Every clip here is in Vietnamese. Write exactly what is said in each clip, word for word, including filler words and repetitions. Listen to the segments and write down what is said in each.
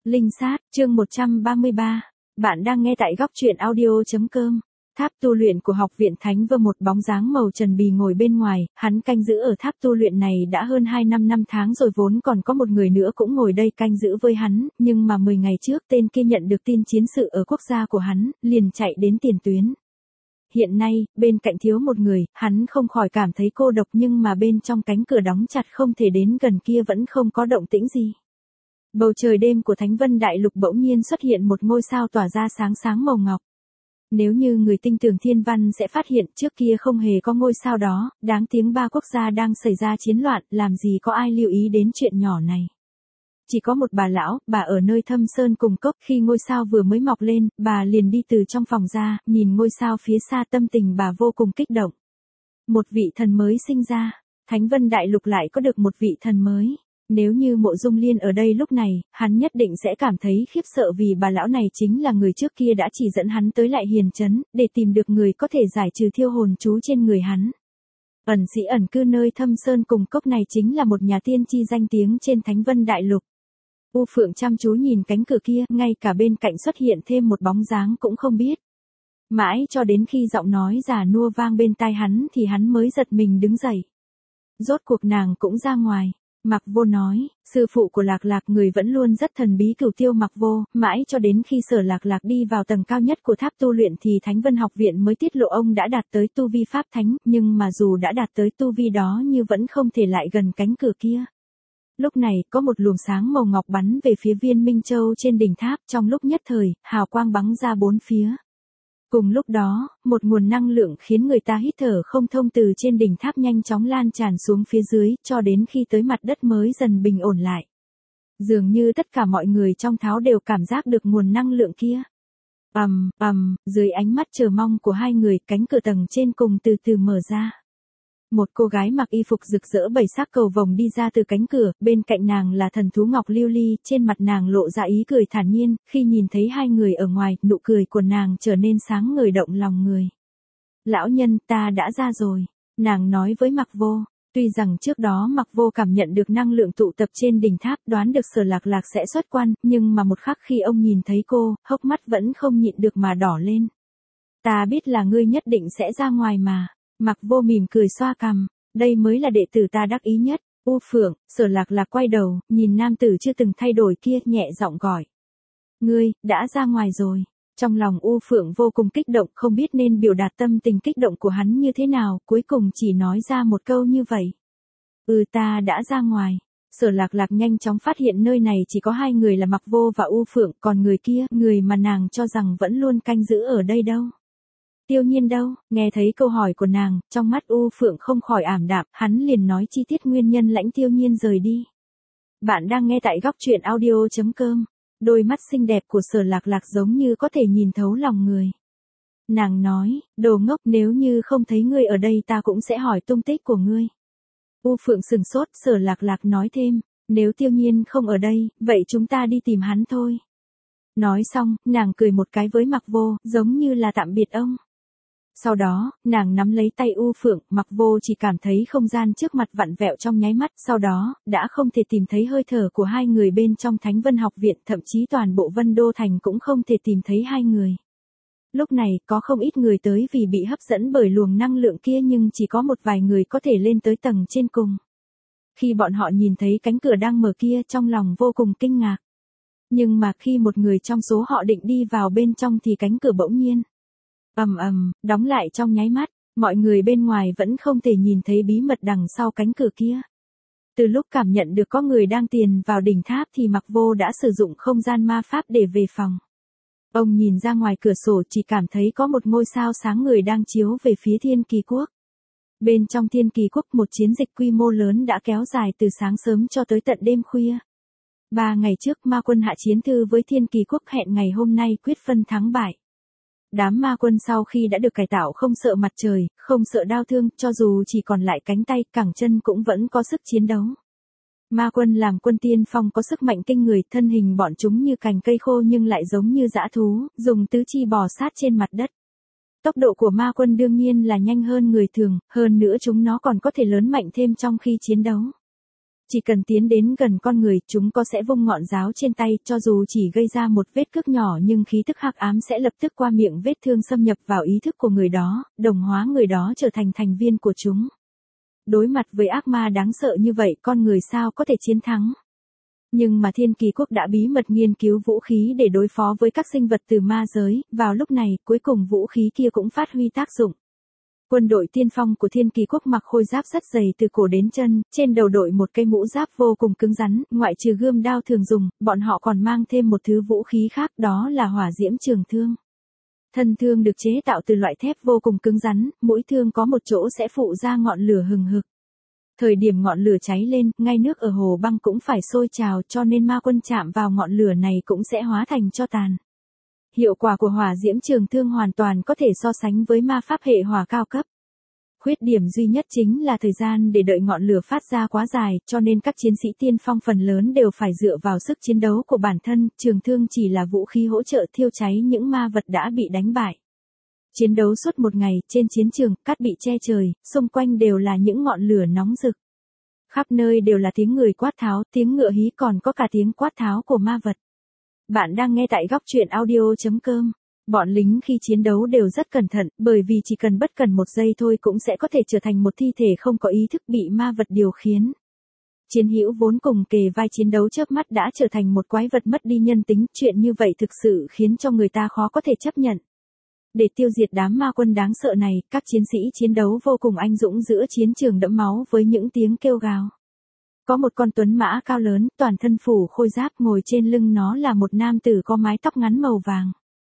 Linh sát, chương một trăm ba mươi ba. Bạn đang nghe tại góc truyện audio.com. Tháp tu luyện của học viện Thánh Vơ, một bóng dáng màu trần bì ngồi bên ngoài, hắn canh giữ ở tháp tu luyện này đã hơn hai năm năm tháng rồi, vốn còn có một người nữa cũng ngồi đây canh giữ với hắn, nhưng mà mười ngày trước tên kia nhận được tin chiến sự ở quốc gia của hắn, liền chạy đến tiền tuyến. Hiện nay, bên cạnh thiếu một người, hắn không khỏi cảm thấy cô độc, nhưng mà bên trong cánh cửa đóng chặt không thể đến gần kia vẫn không có động tĩnh gì. Bầu trời đêm của Thánh Vân Đại Lục bỗng nhiên xuất hiện một ngôi sao tỏa ra sáng sáng màu ngọc. Nếu như người tinh tường thiên văn sẽ phát hiện trước kia không hề có ngôi sao đó, đáng tiếng ba quốc gia đang xảy ra chiến loạn, làm gì có ai lưu ý đến chuyện nhỏ này. Chỉ có một bà lão, bà ở nơi thâm sơn cùng cốc, khi ngôi sao vừa mới mọc lên, bà liền đi từ trong phòng ra, nhìn ngôi sao phía xa, tâm tình bà vô cùng kích động. Một vị thần mới sinh ra, Thánh Vân Đại Lục lại có được một vị thần mới. Nếu như Mộ Dung Liên ở đây lúc này, hắn nhất định sẽ cảm thấy khiếp sợ, vì bà lão này chính là người trước kia đã chỉ dẫn hắn tới Lại Hiền Trấn, để tìm được người có thể giải trừ thiêu hồn chú trên người hắn. Ẩn sĩ ẩn cư nơi thâm sơn cùng cốc này chính là một nhà tiên tri danh tiếng trên Thánh Vân Đại Lục. U Phượng chăm chú nhìn cánh cửa kia, ngay cả bên cạnh xuất hiện thêm một bóng dáng cũng không biết. Mãi cho đến khi giọng nói già nua vang bên tai hắn thì hắn mới giật mình đứng dậy. Rốt cuộc nàng cũng ra ngoài. Mặc Vô nói, sư phụ của Lạc Lạc, người vẫn luôn rất thần bí Cửu Tiêu Mặc Vô, mãi cho đến khi Sở Lạc Lạc đi vào tầng cao nhất của tháp tu luyện thì Thánh Vân học viện mới tiết lộ ông đã đạt tới tu vi pháp thánh, nhưng mà dù đã đạt tới tu vi đó nhưng vẫn không thể lại gần cánh cửa kia. Lúc này, có một luồng sáng màu ngọc bắn về phía viên Minh Châu trên đỉnh tháp, trong lúc nhất thời, hào quang bắn ra bốn phía. Cùng lúc đó, một nguồn năng lượng khiến người ta hít thở không thông từ trên đỉnh tháp nhanh chóng lan tràn xuống phía dưới, cho đến khi tới mặt đất mới dần bình ổn lại. Dường như tất cả mọi người trong tháo đều cảm giác được nguồn năng lượng kia. Ầm, ầm, dưới ánh mắt chờ mong của hai người, cánh cửa tầng trên cùng từ từ mở ra. Một cô gái mặc y phục rực rỡ bảy sắc cầu vồng đi ra từ cánh cửa, bên cạnh nàng là thần thú Ngọc Lưu Ly, trên mặt nàng lộ ra ý cười thản nhiên, khi nhìn thấy hai người ở ngoài, nụ cười của nàng trở nên sáng ngời động lòng người. Lão nhân, ta đã ra rồi, nàng nói với Mặc Vô. Tuy rằng trước đó Mặc Vô cảm nhận được năng lượng tụ tập trên đỉnh tháp, đoán được Sở Lạc Lạc sẽ xuất quan, nhưng mà một khắc khi ông nhìn thấy cô, hốc mắt vẫn không nhịn được mà đỏ lên. Ta biết là ngươi nhất định sẽ ra ngoài mà. Mặc Vô mỉm cười xoa cằm, đây mới là đệ tử ta đắc ý nhất. U Phượng, Sở Lạc Lạc quay đầu, nhìn nam tử chưa từng thay đổi kia, nhẹ giọng gọi. Ngươi, đã ra ngoài rồi. Trong lòng U Phượng vô cùng kích động, không biết nên biểu đạt tâm tình kích động của hắn như thế nào, cuối cùng chỉ nói ra một câu như vậy. Ừ, ta đã ra ngoài. Sở Lạc Lạc nhanh chóng phát hiện nơi này chỉ có hai người là Mặc Vô và U Phượng, còn người kia, người mà nàng cho rằng vẫn luôn canh giữ ở đây đâu. Tiêu Nhiên đâu? Nghe thấy câu hỏi của nàng, trong mắt U Phượng không khỏi ảm đạm, hắn liền nói chi tiết nguyên nhân lãnh Tiêu Nhiên rời đi. Bạn đang nghe tại góc truyện audio.com. Đôi mắt xinh đẹp của Sở Lạc Lạc giống như có thể nhìn thấu lòng người. Nàng nói, đồ ngốc, nếu như không thấy ngươi ở đây ta cũng sẽ hỏi tung tích của ngươi. U Phượng sừng sốt, Sở Lạc Lạc nói thêm, nếu Tiêu Nhiên không ở đây, vậy chúng ta đi tìm hắn thôi. Nói xong, nàng cười một cái với Mặc Vô, giống như là tạm biệt ông. Sau đó, nàng nắm lấy tay U Phượng, Mặc Vô chỉ cảm thấy không gian trước mặt vặn vẹo trong nháy mắt, sau đó, đã không thể tìm thấy hơi thở của hai người bên trong Thánh Vân học viện, thậm chí toàn bộ Vân Đô Thành cũng không thể tìm thấy hai người. Lúc này, có không ít người tới vì bị hấp dẫn bởi luồng năng lượng kia, nhưng chỉ có một vài người có thể lên tới tầng trên cùng. Khi bọn họ nhìn thấy cánh cửa đang mở kia, trong lòng vô cùng kinh ngạc. Nhưng mà khi một người trong số họ định đi vào bên trong thì cánh cửa bỗng nhiên ầm ầm đóng lại trong nháy mắt, mọi người bên ngoài vẫn không thể nhìn thấy bí mật đằng sau cánh cửa kia. Từ lúc cảm nhận được có người đang tiền vào đỉnh tháp thì Mặc Vô đã sử dụng không gian ma pháp để về phòng. Ông nhìn ra ngoài cửa sổ chỉ cảm thấy có một ngôi sao sáng người đang chiếu về phía Thiên Kỳ Quốc. Bên trong Thiên Kỳ Quốc, một chiến dịch quy mô lớn đã kéo dài từ sáng sớm cho tới tận đêm khuya. Ba ngày trước ma quân hạ chiến thư với Thiên Kỳ Quốc, hẹn ngày hôm nay quyết phân thắng bại. Đám ma quân sau khi đã được cải tạo không sợ mặt trời, không sợ đau thương, cho dù chỉ còn lại cánh tay, cẳng chân cũng vẫn có sức chiến đấu. Ma quân làm quân tiên phong có sức mạnh kinh người, thân hình bọn chúng như cành cây khô nhưng lại giống như dã thú, dùng tứ chi bò sát trên mặt đất. Tốc độ của ma quân đương nhiên là nhanh hơn người thường, hơn nữa chúng nó còn có thể lớn mạnh thêm trong khi chiến đấu. Chỉ cần tiến đến gần con người, chúng có sẽ vung ngọn giáo trên tay, cho dù chỉ gây ra một vết cước nhỏ nhưng khí tức hắc ám sẽ lập tức qua miệng vết thương xâm nhập vào ý thức của người đó, đồng hóa người đó trở thành thành viên của chúng. Đối mặt với ác ma đáng sợ như vậy, con người sao có thể chiến thắng? Nhưng mà Thiên Kỳ Quốc đã bí mật nghiên cứu vũ khí để đối phó với các sinh vật từ ma giới, vào lúc này, cuối cùng vũ khí kia cũng phát huy tác dụng. Quân đội tiên phong của Thiên Kỳ Quốc mặc khôi giáp rất dày từ cổ đến chân, trên đầu đội một cây mũ giáp vô cùng cứng rắn, ngoại trừ gươm đao thường dùng, bọn họ còn mang thêm một thứ vũ khí khác, đó là hỏa diễm trường thương. Thân thương được chế tạo từ loại thép vô cùng cứng rắn, mũi thương có một chỗ sẽ phụ ra ngọn lửa hừng hực. Thời điểm ngọn lửa cháy lên, ngay nước ở hồ băng cũng phải sôi trào, cho nên ma quân chạm vào ngọn lửa này cũng sẽ hóa thành tro tàn. Hiệu quả của hỏa diễm trường thương hoàn toàn có thể so sánh với ma pháp hệ hỏa cao cấp. Khuyết điểm duy nhất chính là thời gian để đợi ngọn lửa phát ra quá dài, cho nên các chiến sĩ tiên phong phần lớn đều phải dựa vào sức chiến đấu của bản thân, trường thương chỉ là vũ khí hỗ trợ thiêu cháy những ma vật đã bị đánh bại. Chiến đấu suốt một ngày, trên chiến trường, cát bị che trời, xung quanh đều là những ngọn lửa nóng rực. Khắp nơi đều là tiếng người quát tháo, tiếng ngựa hí, còn có cả tiếng quát tháo của ma vật. Bạn đang nghe tại góc truyện audio chấm com. Bọn lính khi chiến đấu đều rất cẩn thận, bởi vì chỉ cần bất cần một giây thôi cũng sẽ có thể trở thành một thi thể không có ý thức bị ma vật điều khiển. Chiến hữu vốn cùng kề vai chiến đấu chớp mắt đã trở thành một quái vật mất đi nhân tính, chuyện như vậy thực sự khiến cho người ta khó có thể chấp nhận. Để tiêu diệt đám ma quân đáng sợ này, các chiến sĩ chiến đấu vô cùng anh dũng giữa chiến trường đẫm máu với những tiếng kêu gào. Có một con tuấn mã cao lớn, toàn thân phủ khôi giáp, ngồi trên lưng nó là một nam tử có mái tóc ngắn màu vàng.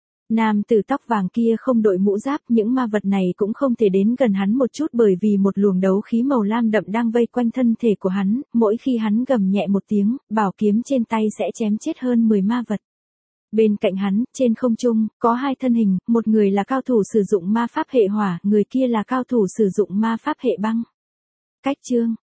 Nam tử tóc vàng kia không đội mũ giáp, những ma vật này cũng không thể đến gần hắn một chút bởi vì một luồng đấu khí màu lam đậm đang vây quanh thân thể của hắn, mỗi khi hắn gầm nhẹ một tiếng, bảo kiếm trên tay sẽ chém chết hơn mười ma vật. Bên cạnh hắn, trên không trung, có hai thân hình, một người là cao thủ sử dụng ma pháp hệ hỏa, người kia là cao thủ sử dụng ma pháp hệ băng. Cách chương